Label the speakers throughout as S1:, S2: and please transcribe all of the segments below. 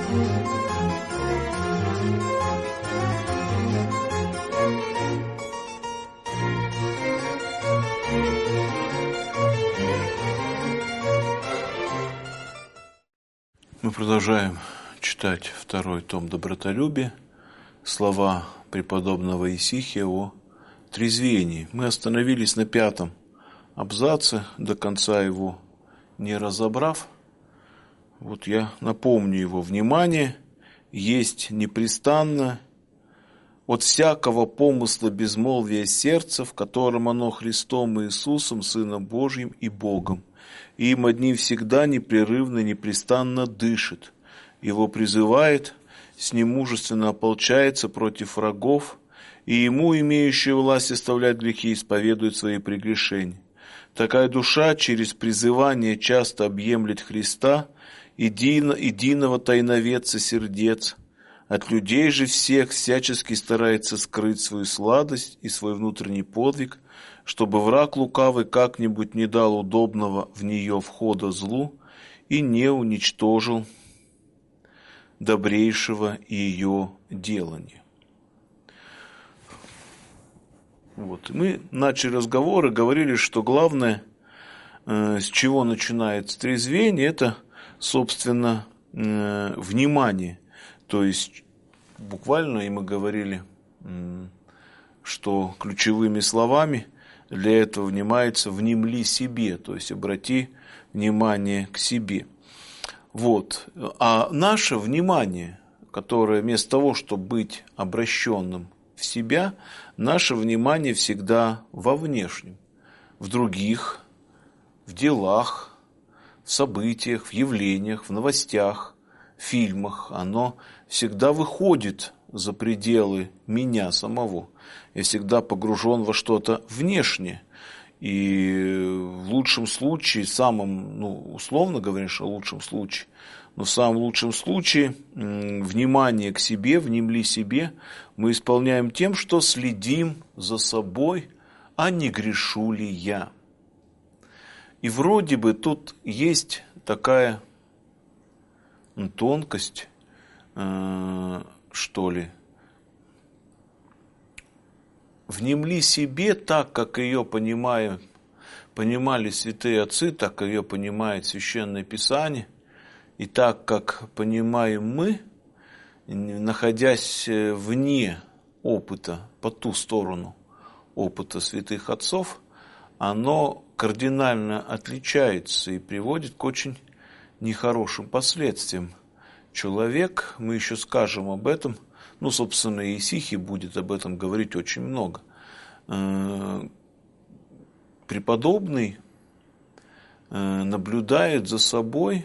S1: Мы продолжаем читать второй том «Добротолюбие», слова преподобного Исихия о трезвении. Мы остановились на 5 абзаце, до конца его не разобрав. Вот я напомню его. Внимание есть непрестанно от всякого помысла безмолвия сердца, в котором оно Христом Иисусом, Сыном Божьим и Богом. И им одним всегда непрерывно, непрестанно дышит. Его призывает, с ним мужественно ополчается против врагов, и ему, имеющий власть оставлять грехи, исповедует свои прегрешения. Такая душа через призывание часто объемлет Христа, единого тайноведца сердец. От людей же всех всячески старается скрыть свою сладость и свой внутренний подвиг, чтобы враг лукавый как-нибудь не дал удобного в нее входа злу и не уничтожил добрейшего ее делания. Вот. Мы начали разговор и говорили, что главное, с чего начинается трезвение, это, собственно, внимание. То есть, буквально, и мы говорили, что ключевыми словами для этого внимается «внемли себе», то есть обрати внимание к себе. Вот. А наше внимание, которое вместо того, чтобы быть обращенным в себя, наше внимание всегда во внешнем, в других, в делах, в событиях, в явлениях, в новостях, в фильмах, оно всегда выходит за пределы меня самого. Я всегда погружен во что-то внешнее. И в лучшем случае, условно говоря, что в лучшем случае, но в самом лучшем случае внимание к себе, внемли себе, мы исполняем тем, что следим за собой, а не грешу ли я. И вроде бы тут есть такая тонкость, что ли. Внемли себе так, как ее понимали святые отцы, так ее понимает Священное Писание, и так, как понимаем мы, находясь вне опыта, по ту сторону опыта святых отцов, оно кардинально отличается и приводит к очень нехорошим последствиям. Человек, мы еще скажем об этом, собственно, Исихий будет об этом говорить очень много. Преподобный наблюдает за собой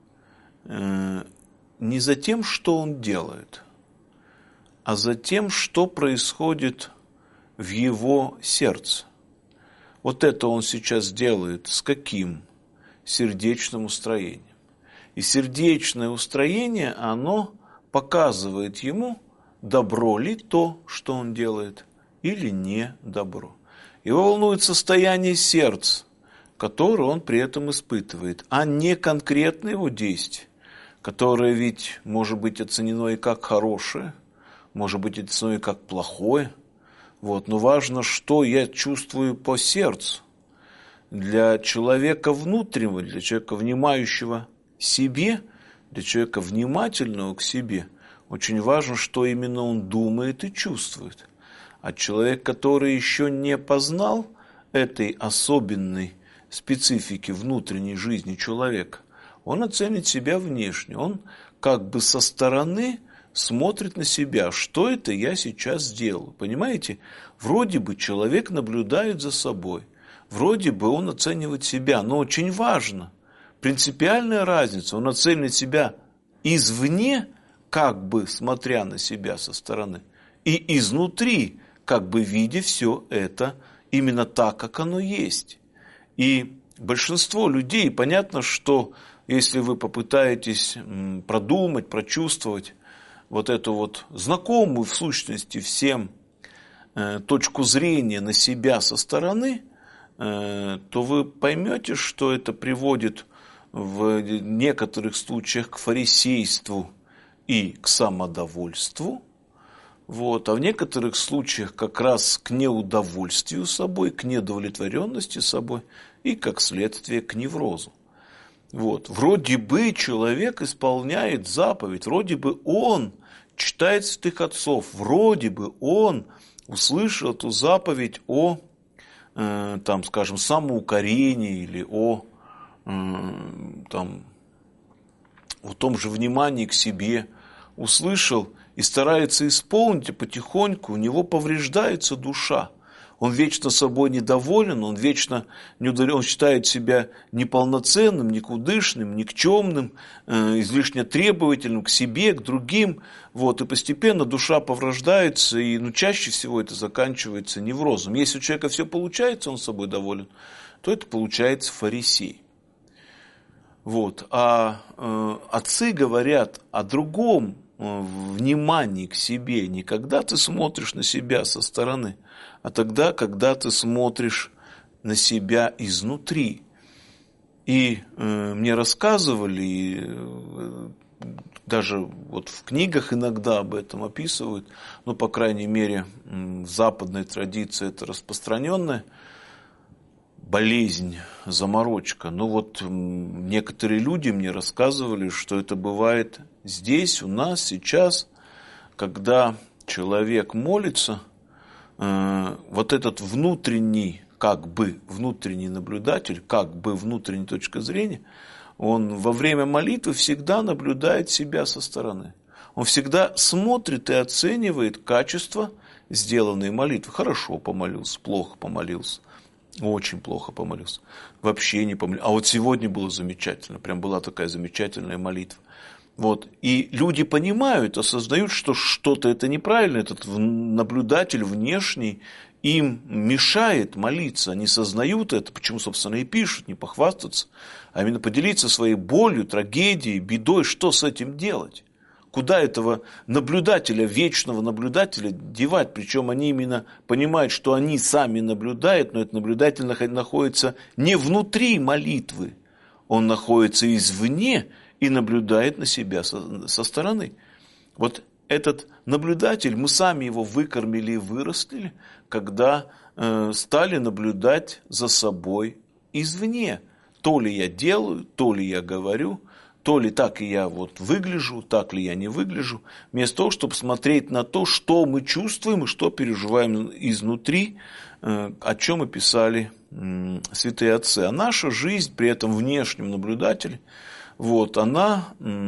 S1: не за тем, что он делает, а за тем, что происходит в его сердце. Вот это он сейчас делает с каким? Сердечным устроением. И сердечное устроение, оно показывает ему, добро ли то, что он делает, или не добро. Его волнует состояние сердца, которое он при этом испытывает, а не конкретное его действие, которое ведь может быть оценено и как хорошее, может быть оценено и как плохое. Но важно, что я чувствую по сердцу. Для человека внутреннего, для человека, внимающего себе, для человека, внимательного к себе, очень важно, что именно он думает и чувствует. А человек, который еще не познал этой особенной специфики внутренней жизни человека, он оценит себя внешне, он как бы со стороны смотрит на себя, что это я сейчас делаю. Понимаете? Вроде бы человек наблюдает за собой, вроде бы он оценивает себя, но очень важно, принципиальная разница, он оценивает себя извне, как бы смотря на себя со стороны, и изнутри, как бы видя все это именно так, как оно есть. И большинство людей, понятно, что если вы попытаетесь продумать, прочувствовать вот эту вот знакомую в сущности всем точку зрения на себя со стороны, то вы поймете, что это приводит в некоторых случаях к фарисейству и к самодовольству, вот, а в некоторых случаях как раз к неудовольствию собой, к неудовлетворенности собой и, как следствие, к неврозу. Вот. Вроде бы человек исполняет заповедь, вроде бы он читает святых отцов, вроде бы он услышал эту заповедь о, там, скажем, самоукорении или о том же внимании к себе, услышал и старается исполнить, и потихоньку у него повреждается душа. Он вечно собой недоволен, он вечно неудовлетворен, он считает себя неполноценным, никудышным, никчемным, излишне требовательным к себе, к другим. Вот, и постепенно душа повреждается, и чаще всего это заканчивается неврозом. Если у человека все получается, он собой доволен, то это получается фарисей. Вот. А отцы говорят о другом внимании к себе, не когда ты смотришь на себя со стороны, а тогда, когда ты смотришь на себя изнутри. И мне рассказывали, и даже вот в книгах иногда об этом описывают, ну, по крайней мере, в западной традиции это распространенная болезнь, заморочка. Но вот некоторые люди мне рассказывали, что это бывает здесь, у нас, сейчас, когда человек молится, вот этот внутренний, как бы внутренний наблюдатель, как бы внутренняя точка зрения, он во время молитвы всегда наблюдает себя со стороны. Он всегда смотрит и оценивает качество сделанной молитвы. Хорошо помолился, плохо помолился. Очень плохо помолился. Вообще не помолился. А вот сегодня было замечательно. Прям была такая замечательная молитва. Вот. И люди понимают, осознают, что что-то это неправильно. Этот наблюдатель внешний им мешает молиться. Они сознают это. Почему, собственно, и пишут, не похвастаться, а именно поделиться своей болью, трагедией, бедой. Что с этим делать? Куда этого наблюдателя, вечного наблюдателя девать? Причем они именно понимают, что они сами наблюдают, но этот наблюдатель находится не внутри молитвы. Он находится извне и наблюдает на себя со стороны. Вот этот наблюдатель, мы сами его выкормили и вырастили, когда стали наблюдать за собой извне. То ли я делаю, то ли я говорю, то ли так и я вот выгляжу, так ли я не выгляжу, вместо того, чтобы смотреть на то, что мы чувствуем и что переживаем изнутри, о чем и писали святые отцы. А наша жизнь при этом внешнем наблюдателе, вот, она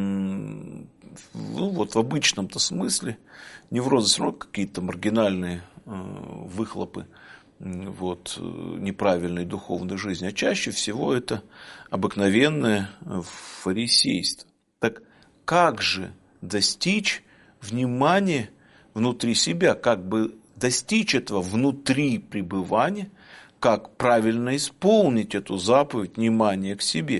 S1: вот в обычном-то смысле, неврозы все равно какие-то маргинальные выхлопы вот, неправильной духовной жизни, а чаще всего это обыкновенное фарисейство. Так как же достичь внимания внутри себя, как бы достичь этого внутри пребывания, как правильно исполнить эту заповедь внимания к себе?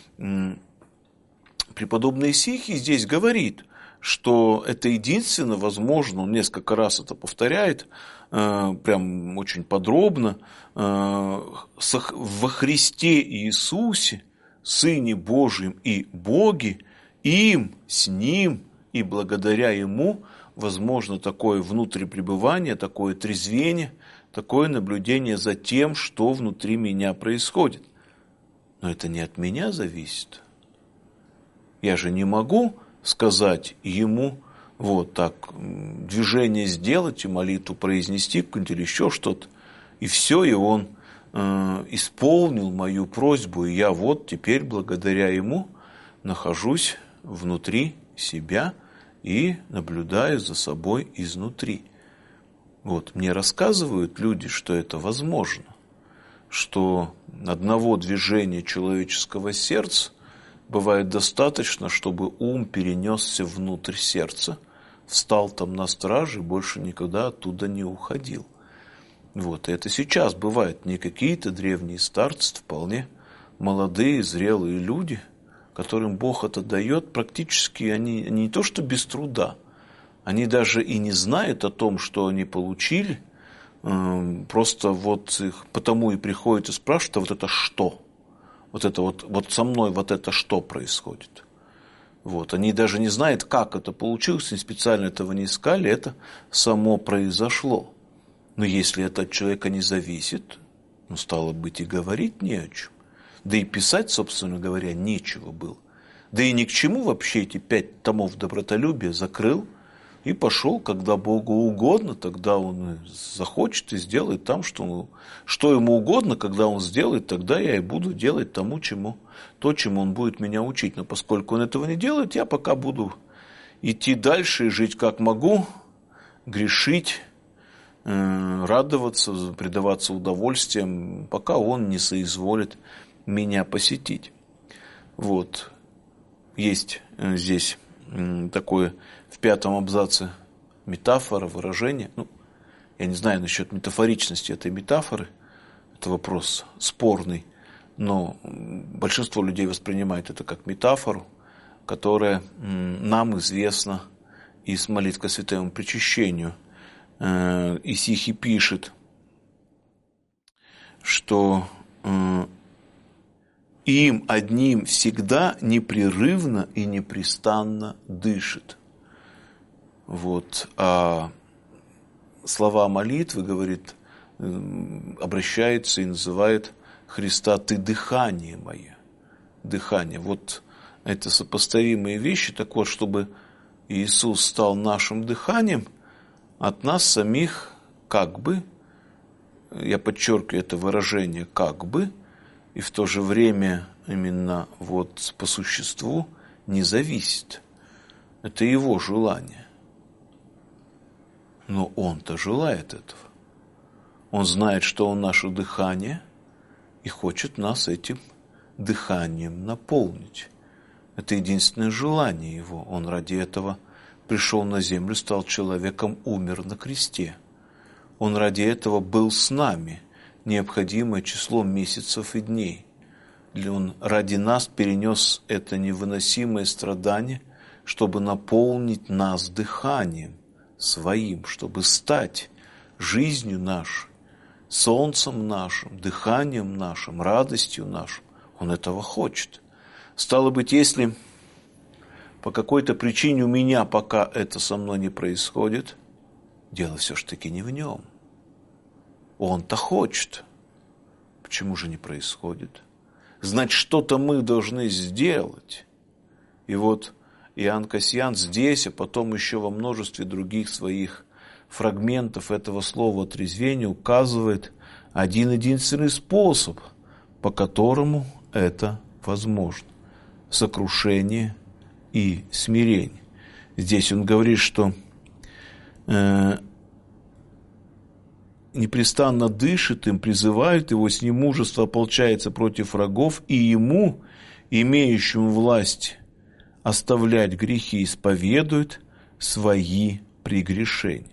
S1: Преподобный Исихий здесь говорит, что это единственно возможно, он несколько раз это повторяет, прям очень подробно, во Христе Иисусе, Сыне Божьем и Боге, им, с Ним и благодаря Ему возможно такое внутрипребывание, такое трезвение, такое наблюдение за тем, что внутри меня происходит. Но это не от меня зависит. Я же не могу сказать ему, вот так, движение сделать и молитву произнести или еще что-то, и все, и он исполнил мою просьбу, и я вот теперь благодаря ему нахожусь внутри себя и наблюдаю за собой изнутри. Вот, мне рассказывают люди, что это возможно, что одного движения человеческого сердца бывает достаточно, чтобы ум перенесся внутрь сердца, встал там на страже и больше никогда оттуда не уходил. Вот, и это сейчас бывает, не какие-то древние старцы, вполне молодые, зрелые люди, которым Бог это дает, практически они не то что без труда, они даже и не знают о том, что они получили, просто вот их потому и приходят и спрашивают, а вот это что? Вот это вот со мной вот это что происходит? Вот. Они даже не знают, как это получилось, и специально этого не искали, это само произошло. Но если это от человека не зависит, ну, стало быть, и говорить не о чем. Да и писать, собственно говоря, нечего было. Да и ни к чему вообще эти 5 томов добротолюбия закрыл и пошел, когда Богу угодно, тогда он захочет и сделает там, что ему угодно, когда он сделает, тогда я и буду делать чему он будет меня учить. Но поскольку он этого не делает, я пока буду идти дальше и жить как могу, грешить, радоваться, предаваться удовольствиям, пока он не соизволит меня посетить. Вот. Есть здесь такое в 5-м абзаце метафора, выражение. Ну, я не знаю насчет метафоричности этой метафоры, это вопрос спорный, но большинство людей воспринимает это как метафору, которая нам известна из молитв ко святому причащению. Исихий пишет, что им одним всегда непрерывно и непрестанно дышит. Вот. А слова молитвы, говорит, обращается и называет Христа: «Ты дыхание мое». Дыхание. Вот это сопоставимые вещи. Так вот, чтобы Иисус стал нашим дыханием, от нас самих как бы, я подчеркиваю это выражение «как бы», и в то же время именно вот по существу не зависит. Это его желание. Но он-то желает этого. Он знает, что он наше дыхание, и хочет нас этим дыханием наполнить. Это единственное желание его. Он ради этого пришел на землю, стал человеком, умер на кресте. Он ради этого был с нами необходимое число месяцев и дней. Он ради нас перенес это невыносимое страдание, чтобы наполнить нас дыханием своим, чтобы стать жизнью нашей, солнцем нашим, дыханием нашим, радостью нашим. Он этого хочет. Стало быть, если по какой-то причине у меня пока это со мной не происходит, дело все-таки не в нем. Он-то хочет. Почему же не происходит? Значит, что-то мы должны сделать. И вот Иоанн Кассиан здесь, а потом еще во множестве других своих фрагментов этого слова «трезвение» указывает один-единственный способ, по которому это возможно. Сокрушение и смирение. Здесь он говорит, что непрестанно дышит им, призывает его, с ним мужество ополчается против врагов, и ему, имеющему власть оставлять грехи, исповедует свои прегрешения.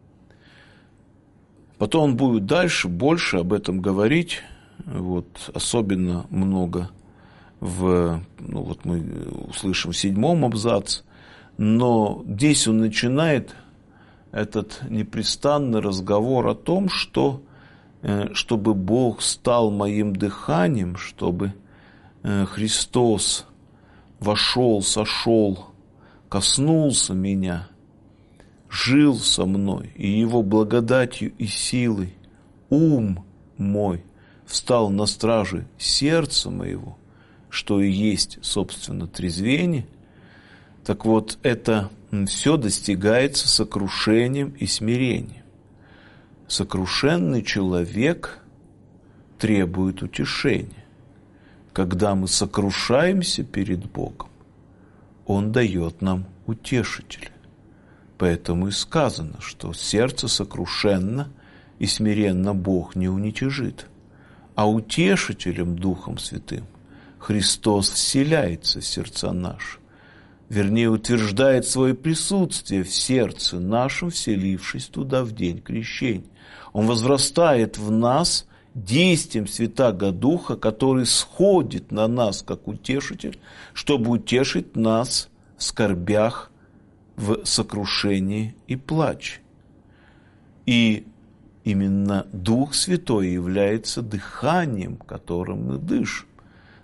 S1: Потом он будет дальше, больше об этом говорить, вот, особенно много вот мы услышим в 7-м абзаце, но здесь он начинает этот непрестанный разговор о том, что чтобы Бог стал моим дыханием, чтобы Христос вошел, сошел, коснулся меня, жил со мной, и Его благодатью и силой ум мой встал на страже сердца моего, что и есть, собственно, трезвение. Так вот, это все достигается сокрушением и смирением. Сокрушенный человек требует утешения. Когда мы сокрушаемся перед Богом, Он дает нам утешителя. Поэтому и сказано, что сердце сокрушенно и смиренно Бог не уничижит. А утешителем Духом Святым Христос вселяется в сердца наши. Вернее, утверждает свое присутствие в сердце нашем, вселившись туда в день крещения. Он возрастает в нас действием Святаго Духа, который сходит на нас как утешитель, чтобы утешить нас в скорбях, в сокрушении и плаче. И именно Дух Святой является дыханием, которым мы дышим.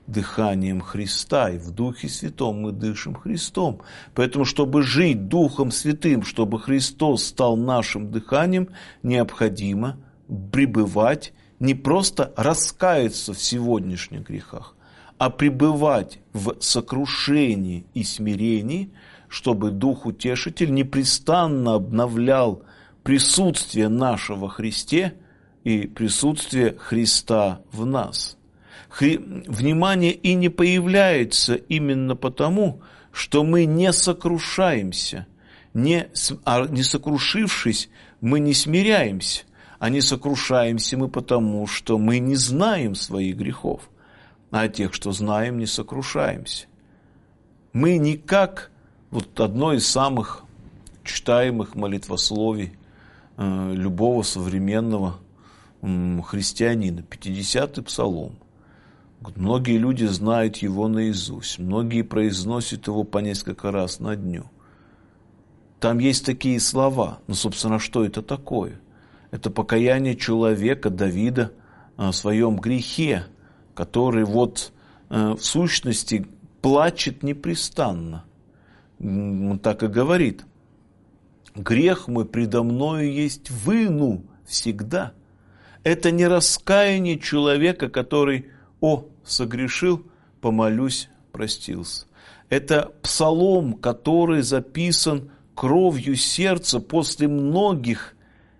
S1: дыханием Христа, и в Духе Святом мы дышим Христом. Поэтому, чтобы жить Духом Святым, чтобы Христос стал нашим дыханием, необходимо пребывать, не просто раскаяться в сегодняшних грехах, а пребывать в сокрушении и смирении, чтобы Дух Утешитель непрестанно обновлял присутствие наше во Христе и присутствие Христа в нас. Внимание и не появляется именно потому, что мы не сокрушаемся, не сокрушившись, мы не смиряемся, а не сокрушаемся мы потому, что мы не знаем своих грехов, а тех, что знаем, не сокрушаемся. Мы никак, вот одно из самых читаемых молитвословий любого современного христианина, 50-й псалом. Многие люди знают его наизусть, многие произносят его по несколько раз на дню. Там есть такие слова, но, собственно, что это такое? Это покаяние человека, Давида, о своем грехе, который вот в сущности плачет непрестанно. Он так и говорит: «Грех мой предо мною есть выну всегда». Это не раскаяние человека, который: «О, согрешил, помолюсь, простился». Это псалом, который записан кровью сердца после многих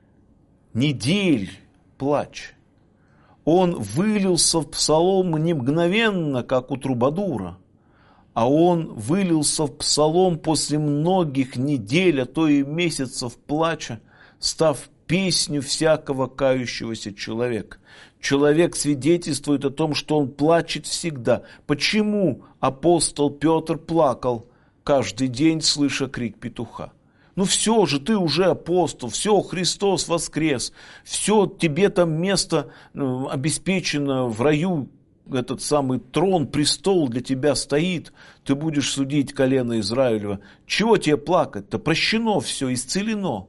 S1: недель плача. Он вылился в псалом не мгновенно, как у трубадура, а он вылился в псалом после многих недель, а то и месяцев плача, став песню всякого кающегося человека. Человек свидетельствует о том, что он плачет всегда. Почему апостол Петр плакал каждый день, слыша крик петуха? Ну все же, ты уже апостол, все, Христос воскрес, все, тебе там место обеспечено в раю, этот самый трон, престол для тебя стоит, ты будешь судить колено Израилева. Чего тебе плакать-то? Прощено все, исцелено.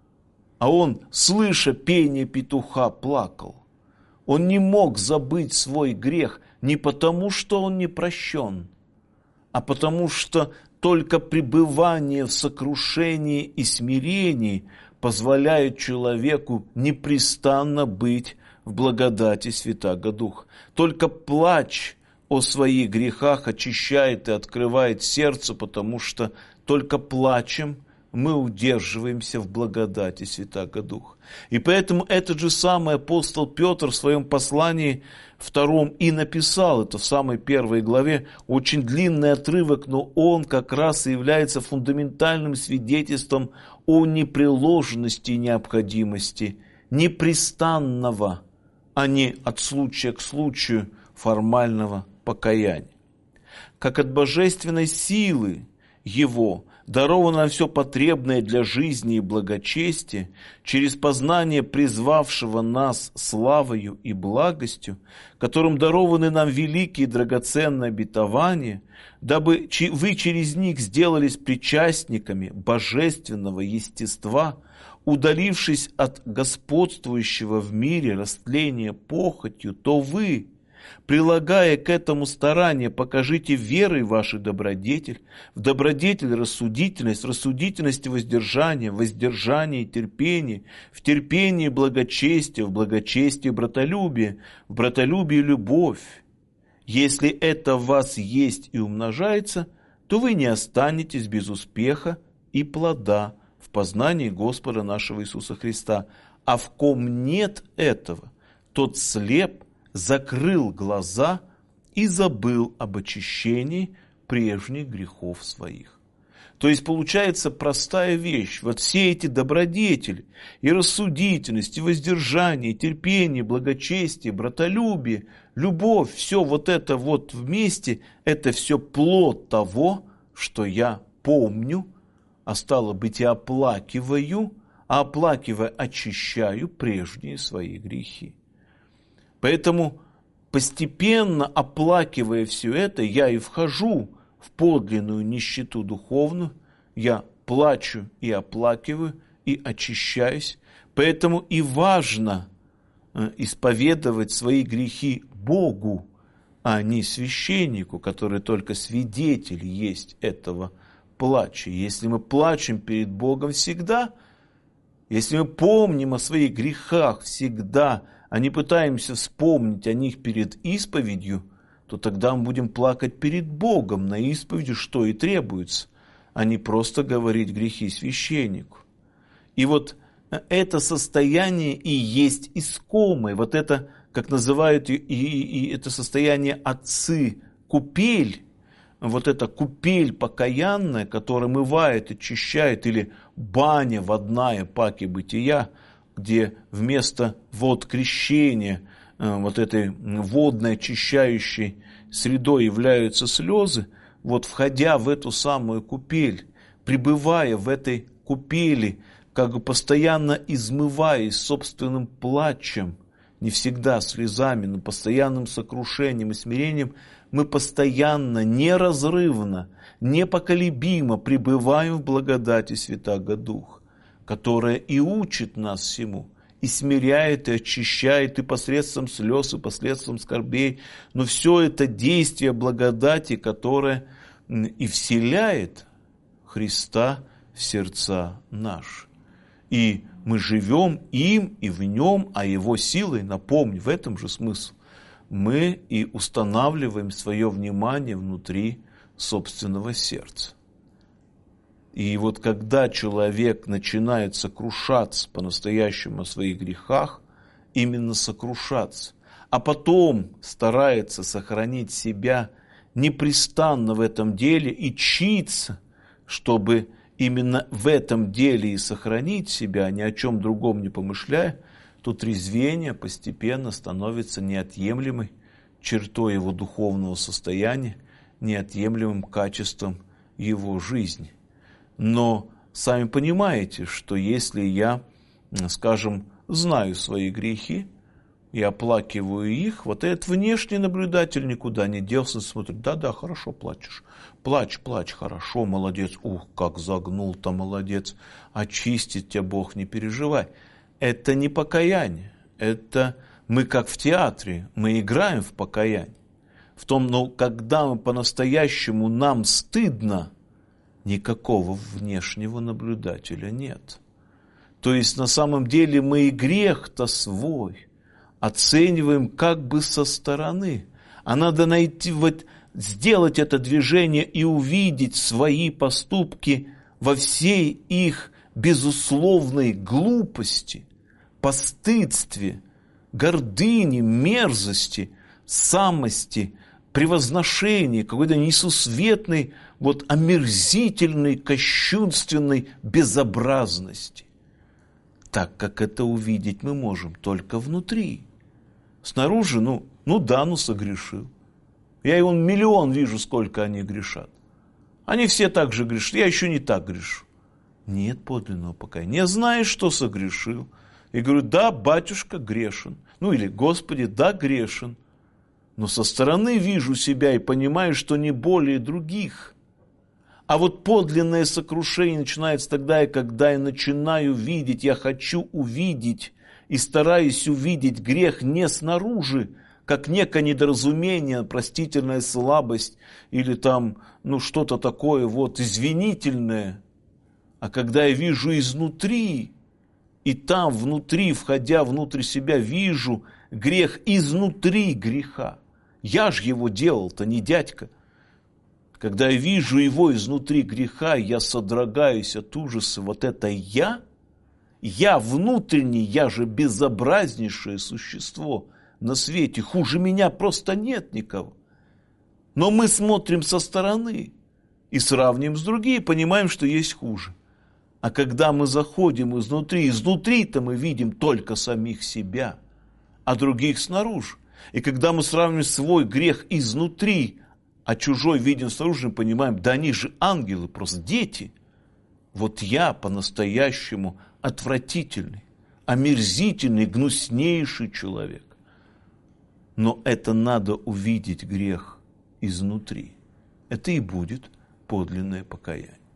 S1: А он, слыша пение петуха, плакал. Он не мог забыть свой грех не потому, что он не прощен, а потому что только пребывание в сокрушении и смирении позволяет человеку непрестанно быть в благодати Святаго Духа. Только плач о своих грехах очищает и открывает сердце, потому что только плачем мы удерживаемся в благодати Святаго Духа. И поэтому этот же самый апостол Петр в своем послании 2 и написал, это в самой 1 главе, очень длинный отрывок, но он как раз и является фундаментальным свидетельством о непреложности и необходимости непрестанного, а не от случая к случаю формального покаяния. Как от божественной силы Его даровано нам все потребное для жизни и благочестия, через познание призвавшего нас славою и благостью, которым дарованы нам великие и драгоценные обетования, дабы вы через них сделались причастниками божественного естества, удалившись от господствующего в мире растления похотью, то вы, прилагая к этому старание, покажите верой вашей добродетель, в добродетель рассудительность, в рассудительности воздержание, в воздержании терпение, в терпении благочестие, в благочестии братолюбие, в братолюбии любовь. Если это в вас есть и умножается, то вы не останетесь без успеха и плода в познании Господа нашего Иисуса Христа. А в ком нет этого, тот слеп, закрыл глаза и забыл об очищении прежних грехов своих. То есть получается простая вещь. Вот все эти добродетели, и рассудительность, и воздержание, и терпение, благочестие, братолюбие, любовь, все вот это вот вместе, это все плод того, что я помню, а стало быть и оплакиваю, а оплакивая очищаю прежние свои грехи. Поэтому, постепенно оплакивая все это, я и вхожу в подлинную нищету духовную, я плачу и оплакиваю, и очищаюсь. Поэтому и важно исповедовать свои грехи Богу, а не священнику, который только свидетель есть этого плача. Если мы плачем перед Богом всегда, если мы помним о своих грехах всегда, а не пытаемся вспомнить о них перед исповедью, то тогда мы будем плакать перед Богом на исповеди, что и требуется, а не просто говорить грехи священнику. И вот это состояние и есть искомое, вот это, как называют и это состояние отцы, купель, вот эта купель покаянная, которая омывает, очищает, или баня водная паки бытия, где вместо вод крещения вот этой водной очищающей средой являются слезы, вот входя в эту самую купель, пребывая в этой купели, как бы постоянно измываясь собственным плачем, не всегда слезами, но постоянным сокрушением и смирением, мы постоянно, неразрывно, непоколебимо пребываем в благодати Святаго Духа, которая и учит нас всему, и смиряет, и очищает, и посредством слез, и посредством скорбей. Но все это действие благодати, которое и вселяет Христа в сердца наши. И мы живем им и в нем, а его силой, напомню, в этом же смысл, мы и устанавливаем свое внимание внутри собственного сердца. И вот когда человек начинает сокрушаться по-настоящему о своих грехах, именно сокрушаться, а потом старается сохранить себя непрестанно в этом деле и читься, чтобы именно в этом деле и сохранить себя, ни о чем другом не помышляя, то трезвение постепенно становится неотъемлемой чертой его духовного состояния, неотъемлемым качеством его жизни. Но сами понимаете, что если я, скажем, знаю свои грехи, и оплакиваю их, вот этот внешний наблюдатель никуда не делся, смотрит, да, хорошо плачешь, плачь, хорошо, молодец, ух, как загнул-то, молодец, очистит тебя Бог, не переживай. Это не покаяние, это мы как в театре, мы играем в покаяние. В том, но когда мы по-настоящему нам стыдно, никакого внешнего наблюдателя нет. То есть на самом деле мы и грех-то свой оцениваем как бы со стороны. А надо найти, вот, сделать это движение и увидеть свои поступки во всей их безусловной глупости, постыдстве, гордыне, мерзости, самости, превозношении, какой-то несусветной, вот, омерзительной, кощунственной безобразности. Так как это увидеть мы можем только внутри. Снаружи, согрешил. Я и миллион вижу, сколько они грешат. Они все так же грешат, я еще не так грешу. Нет подлинного покаяния. Не знаешь, что согрешил. И говорю, да, батюшка, грешен. Или, Господи, да, грешен. Но со стороны вижу себя и понимаю, что не более других. А вот подлинное сокрушение начинается тогда, когда я начинаю видеть, я хочу увидеть и стараюсь увидеть грех не снаружи, как некое недоразумение, простительная слабость или там, что-то такое извинительное, а когда я вижу изнутри, и там внутри, входя внутрь себя, вижу грех изнутри греха. Я ж его делал-то, не дядька. Когда я вижу его изнутри греха, я содрогаюсь от ужаса. Вот это я внутренний, я же безобразнейшее существо на свете. Хуже меня просто нет никого. Но мы смотрим со стороны и сравниваем с другими, понимаем, что есть хуже. А когда мы заходим изнутри-то мы видим только самих себя, а других снаружи. И когда мы сравниваем свой грех изнутри, а чужой видим снаружи, мы понимаем, да они же ангелы, просто дети. Вот я по-настоящему отвратительный, омерзительный, гнуснейший человек. Но это надо увидеть грех изнутри. Это и будет подлинное покаяние.